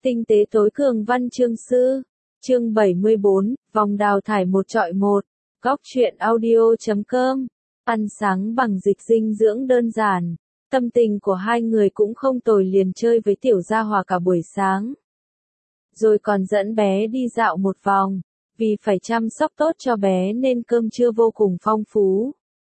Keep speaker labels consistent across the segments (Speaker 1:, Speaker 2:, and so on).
Speaker 1: Tinh tế tối cường văn chương sư. Chương 74, vòng đào thải 1-1. Góc truyện audio.com. Ăn sáng bằng dịch dinh dưỡng đơn giản. Tâm tình của hai người cũng không tồi, liền chơi với tiểu gia hòa cả buổi sáng. Rồi còn dẫn bé đi dạo một vòng. Vì phải chăm sóc tốt cho bé nên cơm trưa vô cùng phong phú.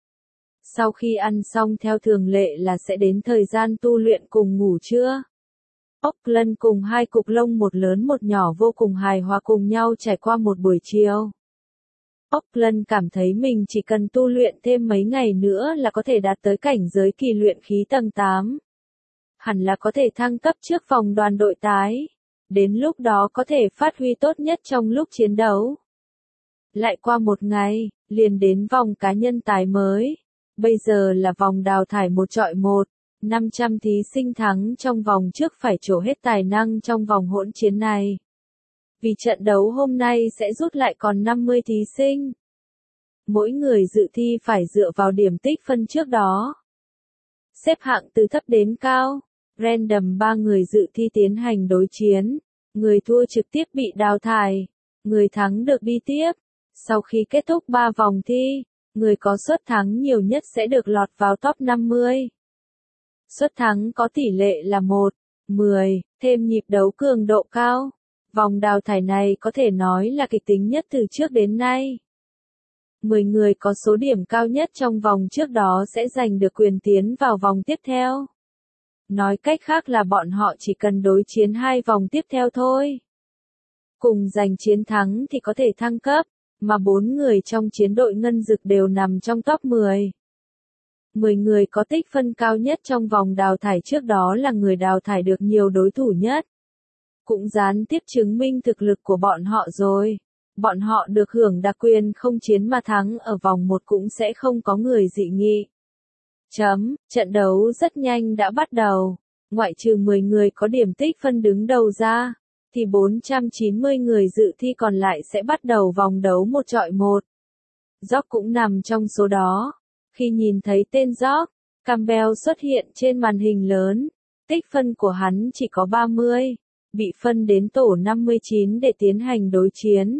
Speaker 1: Sau khi ăn xong theo thường lệ là sẽ đến thời gian tu luyện cùng ngủ trưa. Auckland cùng hai cục lông một lớn một nhỏ vô cùng hài hòa cùng nhau trải qua một buổi chiều. Auckland cảm thấy mình chỉ cần tu luyện thêm mấy ngày nữa là có thể đạt tới cảnh giới kỳ luyện khí tầng 8. Hẳn là có thể thăng cấp trước vòng đoàn đội tái. Đến lúc đó có thể phát huy tốt nhất trong lúc chiến đấu. Lại qua một ngày, liền đến vòng cá nhân tái mới. Bây giờ là vòng đào thải 1-1. 500 thí sinh thắng trong vòng trước phải trổ hết tài năng trong vòng hỗn chiến này. Vì trận đấu hôm nay sẽ rút lại còn 50 thí sinh. Mỗi người dự thi phải dựa vào điểm tích phân trước đó. Xếp hạng từ thấp đến cao. Random 3 người dự thi tiến hành đối chiến. Người thua trực tiếp bị đào thải. Người thắng được đi tiếp. Sau khi kết thúc 3 vòng thi, người có suất thắng nhiều nhất sẽ được lọt vào top 50. Suất thắng có tỷ lệ là 1-10, thêm nhịp đấu cường độ cao. Vòng đào thải này có thể nói là kịch tính nhất từ trước đến nay. 10 người có số điểm cao nhất trong vòng trước đó sẽ giành được quyền tiến vào vòng tiếp theo. Nói cách khác là bọn họ chỉ cần đối chiến 2 vòng tiếp theo thôi. Cùng giành chiến thắng thì có thể thăng cấp, mà 4 người trong chiến đội ngân dực đều nằm trong top 10. 10 người có tích phân cao nhất trong vòng đào thải trước đó là người đào thải được nhiều đối thủ nhất. Cũng gián tiếp chứng minh thực lực của bọn họ rồi. Bọn họ được hưởng đặc quyền không chiến mà thắng ở vòng 1 cũng sẽ không có người dị nghị. Trận đấu rất nhanh đã bắt đầu. Ngoại trừ 10 người có điểm tích phân đứng đầu ra, thì 490 người dự thi còn lại sẽ bắt đầu vòng đấu 1-1. Jock cũng nằm trong số đó. Khi nhìn thấy tên Jock, Campbell xuất hiện trên màn hình lớn, tích phân của hắn chỉ có 30, bị phân đến tổ 59 để tiến hành đối chiến.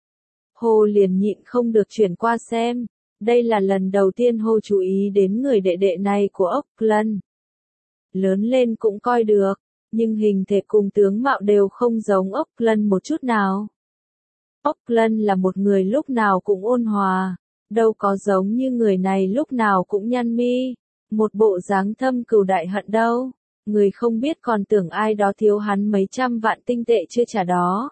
Speaker 1: Hồ liền nhịn không được chuyển qua xem, đây là lần đầu tiên Hồ chú ý đến người đệ đệ này của Auckland. Lớn lên cũng coi được, nhưng hình thể cùng tướng mạo đều không giống Auckland một chút nào. Auckland là một người lúc nào cũng ôn hòa. Đâu có giống như người này lúc nào cũng nhăn mi, một bộ dáng thâm cừu đại hận đâu. Người không biết còn tưởng ai đó thiếu hắn mấy trăm vạn tinh tệ chưa trả đó.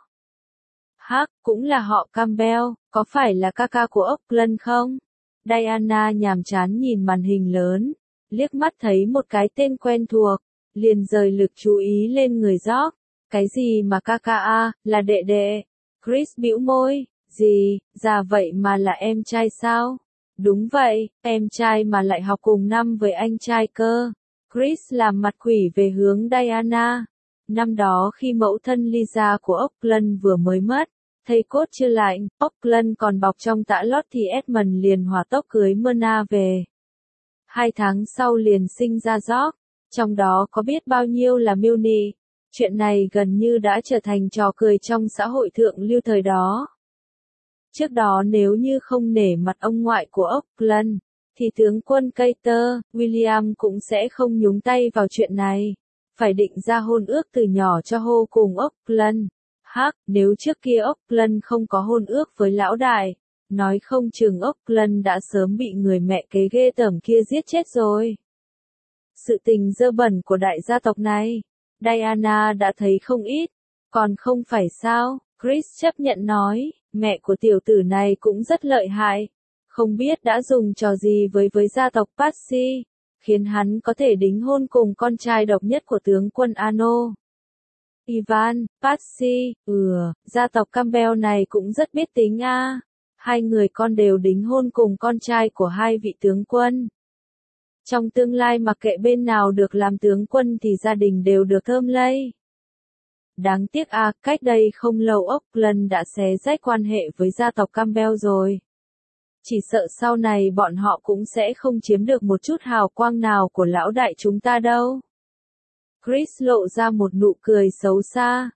Speaker 1: Cũng là họ Campbell, có phải là ca ca của Auckland không? Diana nhàm chán nhìn màn hình lớn, liếc mắt thấy một cái tên quen thuộc, liền rời lực chú ý lên người Jock. Cái gì mà ca ca a, là đệ đệ? Chris bĩu môi. Gì, già vậy mà là em trai sao? Đúng vậy, em trai mà lại học cùng năm với anh trai cơ. Chris làm mặt quỷ về hướng Diana. Năm đó khi mẫu thân Lisa của Auckland vừa mới mất, thầy cốt chưa lạnh, Auckland còn bọc trong tã lót thì Edmund liền hỏa tốc cưới Myrna về. 2 tháng sau liền sinh ra Jock, trong đó có biết bao nhiêu là Milne. Chuyện này gần như đã trở thành trò cười trong xã hội thượng lưu thời đó. Trước đó nếu như không nể mặt ông ngoại của Auckland, thì tướng quân Carter, William cũng sẽ không nhúng tay vào chuyện này. Phải định ra hôn ước từ nhỏ cho Hồ cùng Auckland. Nếu trước kia Auckland không có hôn ước với lão đại, nói không chừng Auckland đã sớm bị người mẹ kế ghê tởm kia giết chết rồi. Sự tình dơ bẩn của đại gia tộc này, Diana đã thấy không ít, còn không phải sao? Chris chấp nhận nói, mẹ của tiểu tử này cũng rất lợi hại, không biết đã dùng trò gì với gia tộc Patsy, khiến hắn có thể đính hôn cùng con trai độc nhất của tướng quân Ano. Ivan, Patsy, gia tộc Campbell này cũng rất biết tính a. 2 người con đều đính hôn cùng con trai của 2 vị tướng quân. Trong tương lai mặc kệ bên nào được làm tướng quân thì gia đình đều được thơm lây. Đáng tiếc cách đây không lâu Auckland đã xé rách quan hệ với gia tộc Campbell rồi. Chỉ sợ sau này bọn họ cũng sẽ không chiếm được một chút hào quang nào của lão đại chúng ta đâu. Chris lộ ra một nụ cười xấu xa.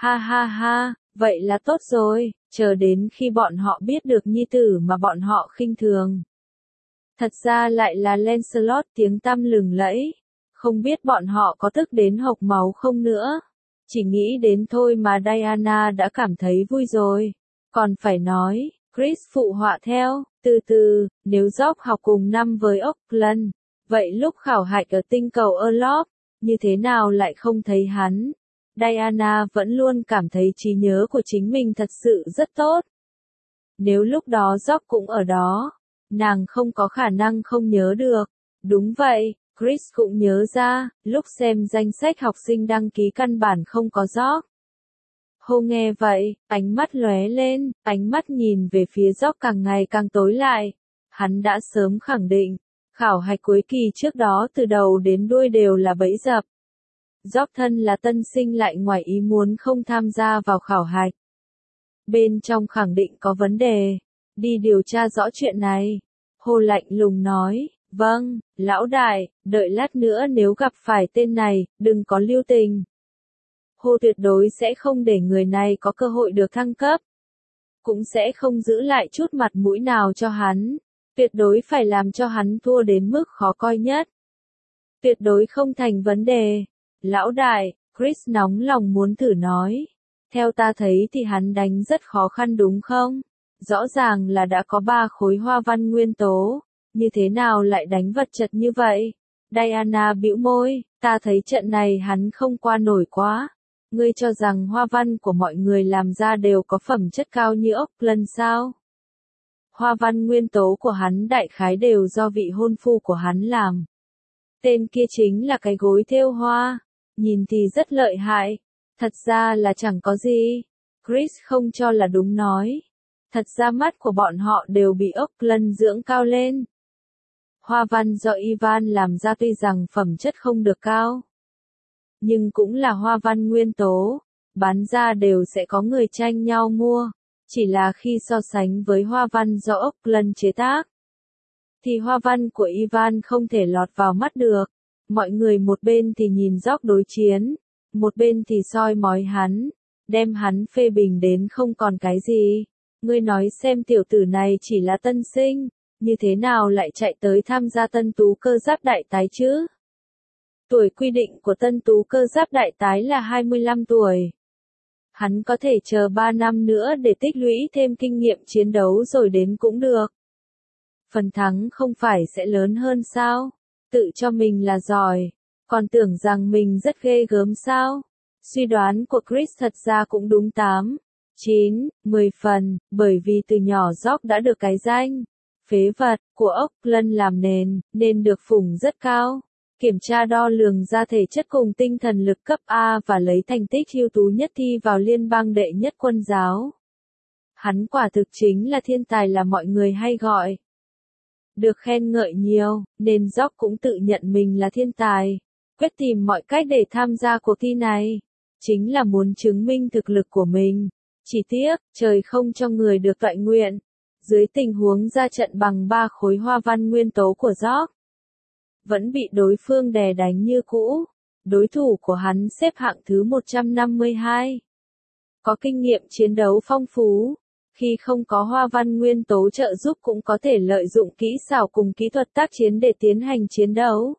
Speaker 1: Ha ha ha, vậy là tốt rồi, chờ đến khi bọn họ biết được nhi tử mà bọn họ khinh thường. Thật ra lại là Lancelot tiếng tăm lừng lẫy, không biết bọn họ có tức đến hộc máu không nữa. Chỉ nghĩ đến thôi mà Diana đã cảm thấy vui rồi. Còn phải nói, Chris phụ họa theo, từ từ, nếu Job học cùng năm với Auckland, vậy lúc khảo hạch ở tinh cầu Orlov, như thế nào lại không thấy hắn? Diana vẫn luôn cảm thấy trí nhớ của chính mình thật sự rất tốt. Nếu lúc đó Job cũng ở đó, nàng không có khả năng không nhớ được. Đúng vậy, Chris cũng nhớ ra, lúc xem danh sách học sinh đăng ký căn bản không có Job. Hô nghe vậy, ánh mắt lóe lên, ánh mắt nhìn về phía Job càng ngày càng tối lại. Hắn đã sớm khẳng định, khảo hạch cuối kỳ trước đó từ đầu đến đuôi đều là bẫy dập. Job thân là tân sinh lại ngoài ý muốn không tham gia vào khảo hạch. Bên trong khẳng định có vấn đề, đi điều tra rõ chuyện này. Hồ lạnh lùng nói, vâng, lão đại, đợi lát nữa nếu gặp phải tên này, đừng có lưu tình. Hồ tuyệt đối sẽ không để người này có cơ hội được thăng cấp. Cũng sẽ không giữ lại chút mặt mũi nào cho hắn. Tuyệt đối phải làm cho hắn thua đến mức khó coi nhất. Tuyệt đối không thành vấn đề. Lão đại, Chris nóng lòng muốn thử nói. Theo ta thấy thì hắn đánh rất khó khăn đúng không? Rõ ràng là đã có 3 khối hoa văn nguyên tố. Như thế nào lại đánh vật chật như vậy? Diana bĩu môi, ta thấy trận này hắn không qua nổi quá. Ngươi cho rằng hoa văn của mọi người làm ra đều có phẩm chất cao như ốc lần sao? Hoa văn nguyên tố của hắn đại khái đều do vị hôn phu của hắn làm. Tên kia chính là cái gối thêu hoa. Nhìn thì rất lợi hại. Thật ra là chẳng có gì. Chris không cho là đúng nói. Thật ra mắt của bọn họ đều bị ốc lần dưỡng cao lên. Hoa văn do Ivan làm ra tuy rằng phẩm chất không được cao. Nhưng cũng là hoa văn nguyên tố. Bán ra đều sẽ có người tranh nhau mua. Chỉ là khi so sánh với hoa văn do ốc lần chế tác. Thì hoa văn của Ivan không thể lọt vào mắt được. Mọi người một bên thì nhìn Job đối chiến. Một bên thì soi mói hắn. Đem hắn phê bình đến không còn cái gì. Ngươi nói xem tiểu tử này chỉ là tân sinh. Như thế nào lại chạy tới tham gia tân tú cơ giáp đại tái chứ? Tuổi quy định của tân tú cơ giáp đại tái là 25 tuổi. Hắn có thể chờ 3 năm nữa để tích lũy thêm kinh nghiệm chiến đấu rồi đến cũng được. Phần thắng không phải sẽ lớn hơn sao? Tự cho mình là giỏi. Còn tưởng rằng mình rất ghê gớm sao? Suy đoán của Chris thật ra cũng đúng 8, 9, 10 phần, bởi vì từ nhỏ Job đã được cái danh phế vật của Auckland làm nền, nên được phủng rất cao. Kiểm tra đo lường ra thể chất cùng tinh thần lực cấp A và lấy thành tích ưu tú nhất thi vào liên bang đệ nhất quân giáo. Hắn quả thực chính là thiên tài là mọi người hay gọi. Được khen ngợi nhiều, nên Job cũng tự nhận mình là thiên tài. Quyết tìm mọi cách để tham gia cuộc thi này. Chính là muốn chứng minh thực lực của mình. Chỉ tiếc, trời không cho người được toại nguyện. Dưới tình huống ra trận bằng 3 khối hoa văn nguyên tố của Job. Vẫn bị đối phương đè đánh như cũ. Đối thủ của hắn xếp hạng thứ 152. Có kinh nghiệm chiến đấu phong phú. Khi không có hoa văn nguyên tố trợ giúp cũng có thể lợi dụng kỹ xảo cùng kỹ thuật tác chiến để tiến hành chiến đấu.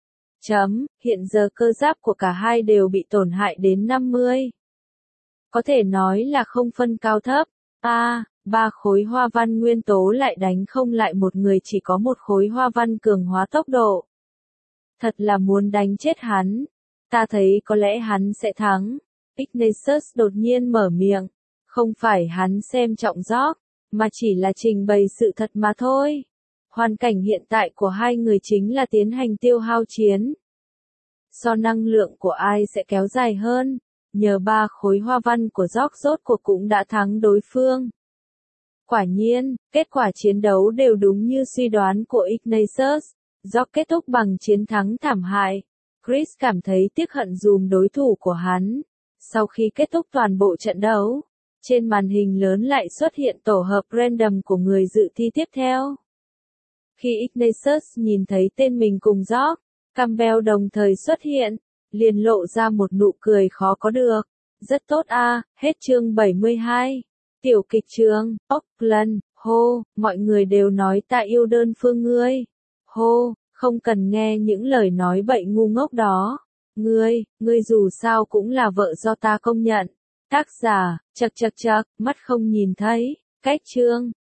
Speaker 1: Hiện giờ cơ giáp của cả hai đều bị tổn hại đến 50. Có thể nói là không phân cao thấp. 3 khối hoa văn nguyên tố lại đánh không lại một người chỉ có một khối hoa văn cường hóa tốc độ. Thật là muốn đánh chết hắn. Ta thấy có lẽ hắn sẽ thắng. Ignatius đột nhiên mở miệng. Không phải hắn xem trọng Job, mà chỉ là trình bày sự thật mà thôi. Hoàn cảnh hiện tại của hai người chính là tiến hành tiêu hao chiến. So năng lượng của ai sẽ kéo dài hơn, nhờ 3 khối hoa văn của Job rốt cuộc cũng đã thắng đối phương. Quả nhiên, kết quả chiến đấu đều đúng như suy đoán của Ignatius. Job kết thúc bằng chiến thắng thảm hại. Chris cảm thấy tiếc hận dùm đối thủ của hắn. Sau khi kết thúc toàn bộ trận đấu, trên màn hình lớn lại xuất hiện tổ hợp random của người dự thi tiếp theo. Khi Ignatius nhìn thấy tên mình cùng Job, Campbell đồng thời xuất hiện, liền lộ ra một nụ cười khó có được. Rất tốt a, hết chương 72. Tiểu kịch trường, Auckland, hô, mọi người đều nói ta yêu đơn phương ngươi. Hô, không cần nghe những lời nói bậy ngu ngốc đó. Ngươi dù sao cũng là vợ do ta công nhận. Tác giả, chậc, mắt không nhìn thấy, cách chương.